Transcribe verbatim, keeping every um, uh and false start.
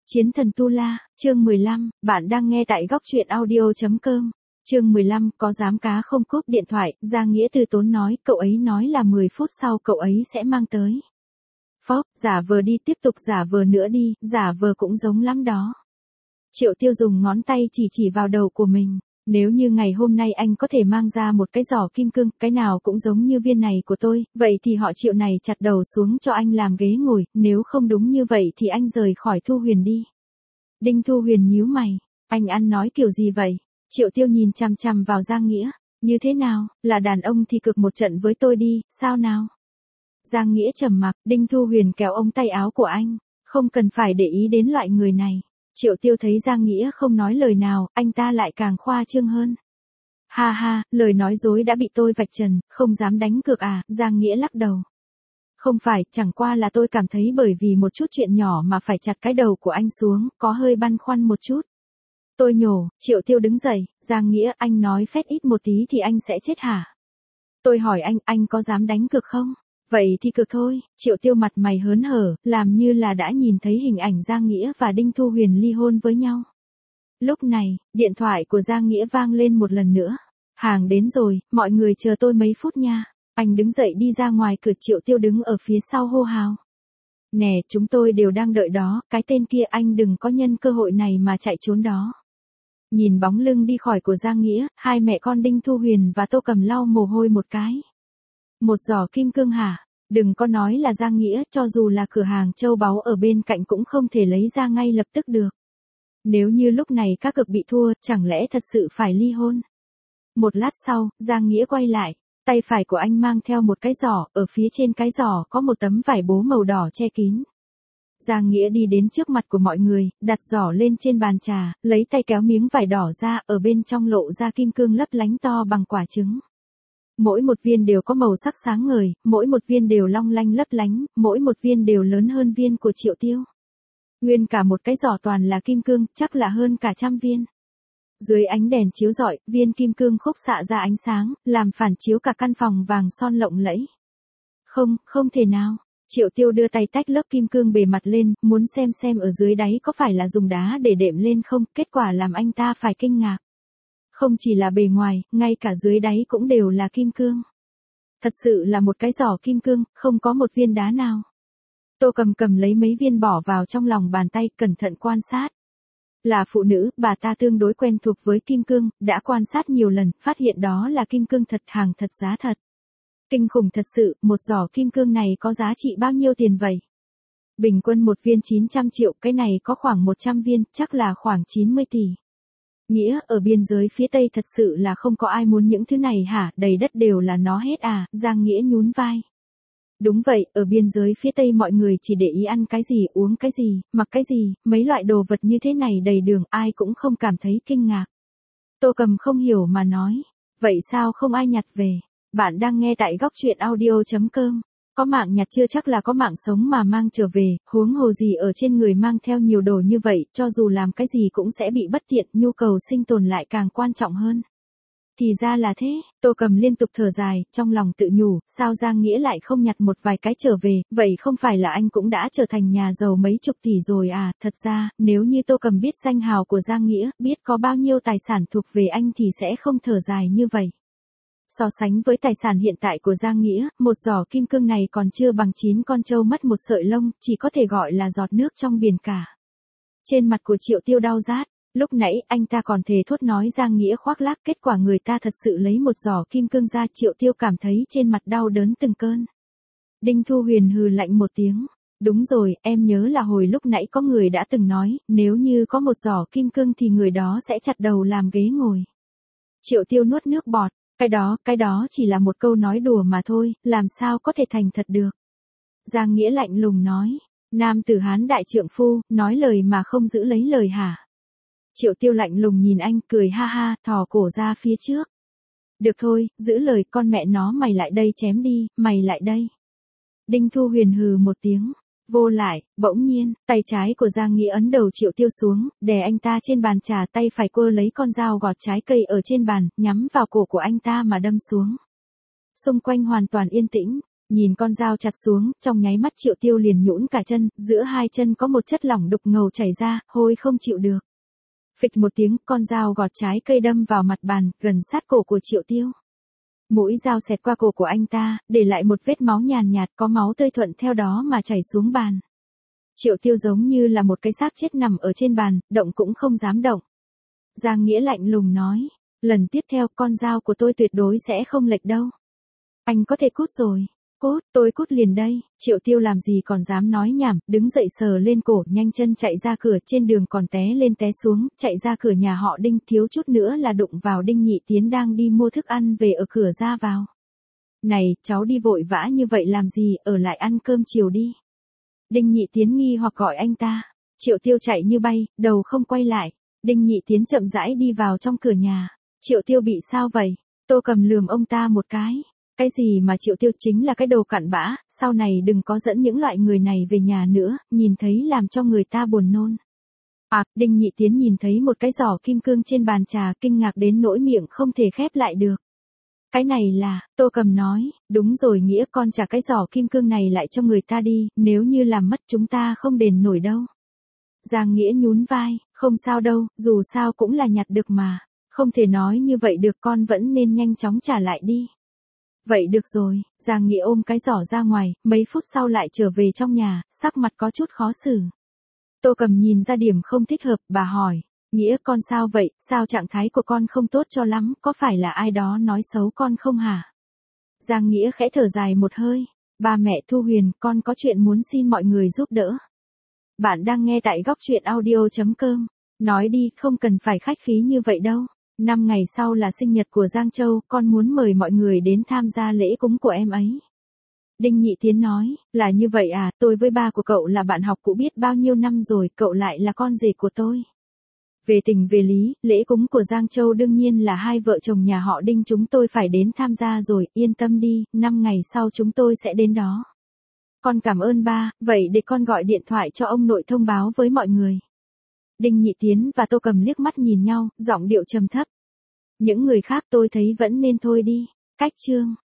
Chiến thần Tu La, chương mười lăm, bạn đang nghe tại góc truyện audio chấm com. Chương mười lăm, có dám cá không cúp điện thoại, Giang Nghĩa từ tốn nói, cậu ấy nói là mười phút sau cậu ấy sẽ mang tới. Phốc, giả vờ đi, tiếp tục giả vờ nữa đi, giả vờ cũng giống lắm đó. Triệu Tiêu dùng ngón tay chỉ chỉ vào đầu của mình. Nếu như ngày hôm nay anh có thể mang ra một cái giỏ kim cương, cái nào cũng giống như viên này của tôi, vậy thì họ Triệu này chặt đầu xuống cho anh làm ghế ngồi, nếu không đúng như vậy thì anh rời khỏi Thu Huyền đi. Đinh Thu Huyền nhíu mày, anh ăn nói kiểu gì vậy? Triệu Tiêu nhìn chằm chằm vào Giang Nghĩa, như thế nào, là đàn ông thì cược một trận với tôi đi, sao nào? Giang Nghĩa trầm mặc, Đinh Thu Huyền kéo ống tay áo của anh, không cần phải để ý đến loại người này. Triệu Tiêu thấy Giang Nghĩa không nói lời nào, anh ta lại càng khoa trương hơn. Ha ha, lời nói dối đã bị tôi vạch trần, không dám đánh cược à, Giang Nghĩa lắc đầu. Không phải, chẳng qua là tôi cảm thấy bởi vì một chút chuyện nhỏ mà phải chặt cái đầu của anh xuống, có hơi băn khoăn một chút. Tôi nhổ, Triệu Tiêu đứng dậy, Giang Nghĩa, anh nói phét ít một tí thì anh sẽ chết hả? Tôi hỏi anh, anh có dám đánh cược không? Vậy thì cược thôi, Triệu Tiêu mặt mày hớn hở, làm như là đã nhìn thấy hình ảnh Giang Nghĩa và Đinh Thu Huyền ly hôn với nhau. Lúc này, điện thoại của Giang Nghĩa vang lên một lần nữa. Hàng đến rồi, mọi người chờ tôi mấy phút nha. Anh đứng dậy đi ra ngoài cửa, Triệu Tiêu đứng ở phía sau hô hào. Nè, chúng tôi đều đang đợi đó, cái tên kia anh đừng có nhân cơ hội này mà chạy trốn đó. Nhìn bóng lưng đi khỏi của Giang Nghĩa, hai mẹ con Đinh Thu Huyền và Tô Cầm lau mồ hôi một cái. Một giỏ kim cương hả? Đừng có nói là Giang Nghĩa, cho dù là cửa hàng châu báu ở bên cạnh cũng không thể lấy ra ngay lập tức được. Nếu như lúc này các cược bị thua, chẳng lẽ thật sự phải ly hôn? Một lát sau, Giang Nghĩa quay lại, tay phải của anh mang theo một cái giỏ, ở phía trên cái giỏ có một tấm vải bố màu đỏ che kín. Giang Nghĩa đi đến trước mặt của mọi người, đặt giỏ lên trên bàn trà, lấy tay kéo miếng vải đỏ ra, ở bên trong lộ ra kim cương lấp lánh to bằng quả trứng. Mỗi một viên đều có màu sắc sáng ngời, mỗi một viên đều long lanh lấp lánh, mỗi một viên đều lớn hơn viên của Triệu Tiêu. Nguyên cả một cái giỏ toàn là kim cương, chắc là hơn cả trăm viên. Dưới ánh đèn chiếu rọi, viên kim cương khúc xạ ra ánh sáng, làm phản chiếu cả căn phòng vàng son lộng lẫy. Không, không thể nào. Triệu Tiêu đưa tay tách lớp kim cương bề mặt lên, muốn xem xem ở dưới đáy có phải là dùng đá để đệm lên không, kết quả làm anh ta phải kinh ngạc. Không chỉ là bề ngoài, ngay cả dưới đáy cũng đều là kim cương. Thật sự là một cái giỏ kim cương, không có một viên đá nào. Tô Cầm cầm lấy mấy viên bỏ vào trong lòng bàn tay, cẩn thận quan sát. Là phụ nữ, bà ta tương đối quen thuộc với kim cương, đã quan sát nhiều lần, phát hiện đó là kim cương thật, hàng thật giá thật. Kinh khủng thật sự, một giỏ kim cương này có giá trị bao nhiêu tiền vậy? Bình quân một viên chín trăm triệu, cái này có khoảng một trăm viên, chắc là khoảng chín mươi tỷ. Nghĩa, ở biên giới phía Tây thật sự là không có ai muốn những thứ này hả, đầy đất đều là nó hết à, Giang Nghĩa nhún vai. Đúng vậy, ở biên giới phía Tây mọi người chỉ để ý ăn cái gì, uống cái gì, mặc cái gì, mấy loại đồ vật như thế này đầy đường, ai cũng không cảm thấy kinh ngạc. Tô Cầm không hiểu mà nói, vậy sao không ai nhặt về? Bạn đang nghe tại góc truyện audio chấm com. Có mạng nhặt chưa chắc là có mạng sống mà mang trở về, huống hồ gì ở trên người mang theo nhiều đồ như vậy, cho dù làm cái gì cũng sẽ bị bất tiện, nhu cầu sinh tồn lại càng quan trọng hơn. Thì ra là thế, Tô Cầm liên tục thở dài, trong lòng tự nhủ, sao Giang Nghĩa lại không nhặt một vài cái trở về, vậy không phải là anh cũng đã trở thành nhà giàu mấy chục tỷ rồi à, thật ra, nếu như Tô Cầm biết danh hào của Giang Nghĩa, biết có bao nhiêu tài sản thuộc về anh thì sẽ không thở dài như vậy. So sánh với tài sản hiện tại của Giang Nghĩa, một giỏ kim cương này còn chưa bằng chín con trâu mất một sợi lông, chỉ có thể gọi là giọt nước trong biển cả. Trên mặt của Triệu Tiêu đau rát, lúc nãy anh ta còn thề thốt nói Giang Nghĩa khoác lác, kết quả người ta thật sự lấy một giỏ kim cương ra, Triệu Tiêu cảm thấy trên mặt đau đớn từng cơn. Đinh Thu Huyền hừ lạnh một tiếng, đúng rồi, em nhớ là hồi lúc nãy có người đã từng nói, nếu như có một giỏ kim cương thì người đó sẽ chặt đầu làm ghế ngồi. Triệu Tiêu nuốt nước bọt. Cái đó, cái đó chỉ là một câu nói đùa mà thôi, làm sao có thể thành thật được. Giang Nghĩa lạnh lùng nói, nam tử Hán đại trượng phu, nói lời mà không giữ lấy lời hả? Triệu Tiêu lạnh lùng nhìn anh, cười ha ha, thò cổ ra phía trước. Được thôi, giữ lời, con mẹ nó mày lại đây chém đi, mày lại đây. Đinh Thu Huyền hừ một tiếng. Vô lại, bỗng nhiên, tay trái của Giang Nghĩa ấn đầu Triệu Tiêu xuống, đè anh ta trên bàn trà, tay phải quơ lấy con dao gọt trái cây ở trên bàn, nhắm vào cổ của anh ta mà đâm xuống. Xung quanh hoàn toàn yên tĩnh, Nhìn con dao chặt xuống, trong nháy mắt Triệu Tiêu liền nhũn cả chân, giữa hai chân có một chất lỏng đục ngầu chảy ra, hôi không chịu được. Phịch một tiếng, con dao gọt trái cây đâm vào mặt bàn, gần sát cổ của Triệu Tiêu. Mũi dao xẹt qua cổ của anh ta, để lại một vết máu nhàn nhạt, có máu tươi thuận theo đó mà chảy xuống bàn. Triệu Tiêu giống như là một cái xác chết nằm ở trên bàn, động cũng không dám động. Giang Nghĩa lạnh lùng nói, lần tiếp theo con dao của tôi tuyệt đối sẽ không lệch đâu. Anh có thể cút rồi. Cút, tôi cút liền đây. Triệu Tiêu làm gì còn dám nói nhảm, đứng dậy sờ lên cổ, nhanh chân chạy ra cửa, trên đường còn té lên té xuống, chạy ra cửa nhà họ Đinh, thiếu chút nữa là đụng vào Đinh Nhị Tiến đang đi mua thức ăn về ở cửa ra vào. Này, cháu đi vội vã như vậy làm gì, ở lại ăn cơm chiều đi. Đinh Nhị Tiến nghi hoặc gọi anh ta. Triệu Tiêu chạy như bay, đầu không quay lại. Đinh Nhị Tiến chậm rãi đi vào trong cửa nhà. Triệu Tiêu bị sao vậy? Tô Cầm lườm ông ta một cái. Cái gì mà Triệu Tiêu chính là cái đồ cặn bã, sau này đừng có dẫn những loại người này về nhà nữa, nhìn thấy làm cho người ta buồn nôn. À, Đinh Nhị Tiến nhìn thấy một cái giỏ kim cương trên bàn trà, kinh ngạc đến nỗi miệng không thể khép lại được. Cái này là, Tô Cầm nói, đúng rồi Nghĩa, con trả cái giỏ kim cương này lại cho người ta đi, nếu như làm mất chúng ta không đền nổi đâu. Giang Nghĩa nhún vai, không sao đâu, dù sao cũng là nhặt được mà, không thể nói như vậy được, con vẫn nên nhanh chóng trả lại đi. Vậy được rồi, Giang Nghĩa ôm cái giỏ ra ngoài, mấy phút sau lại trở về trong nhà, sắc mặt có chút khó xử. Tô Cầm nhìn ra điểm không thích hợp, bà hỏi, Nghĩa con sao vậy, sao trạng thái của con không tốt cho lắm, có phải là ai đó nói xấu con không hả? Giang Nghĩa khẽ thở dài một hơi, ba mẹ Thu Huyền, con có chuyện muốn xin mọi người giúp đỡ. Bạn đang nghe tại góc truyện audio chấm com, nói đi, không cần phải khách khí như vậy đâu. Năm ngày sau là sinh nhật của Giang Châu, con muốn mời mọi người đến tham gia lễ cúng của em ấy. Đinh Nhị Tiến nói, là như vậy à, tôi với ba của cậu là bạn học cũ biết bao nhiêu năm rồi, cậu lại là con rể của tôi. Về tình về lý, lễ cúng của Giang Châu đương nhiên là hai vợ chồng nhà họ Đinh chúng tôi phải đến tham gia rồi, yên tâm đi, năm ngày sau chúng tôi sẽ đến đó. Con cảm ơn ba, vậy để con gọi điện thoại cho ông nội thông báo với mọi người. Đinh Nhị Tiến và Tô Cầm liếc mắt nhìn nhau, giọng điệu trầm thấp. Những người khác tôi thấy vẫn nên thôi đi. Cách chương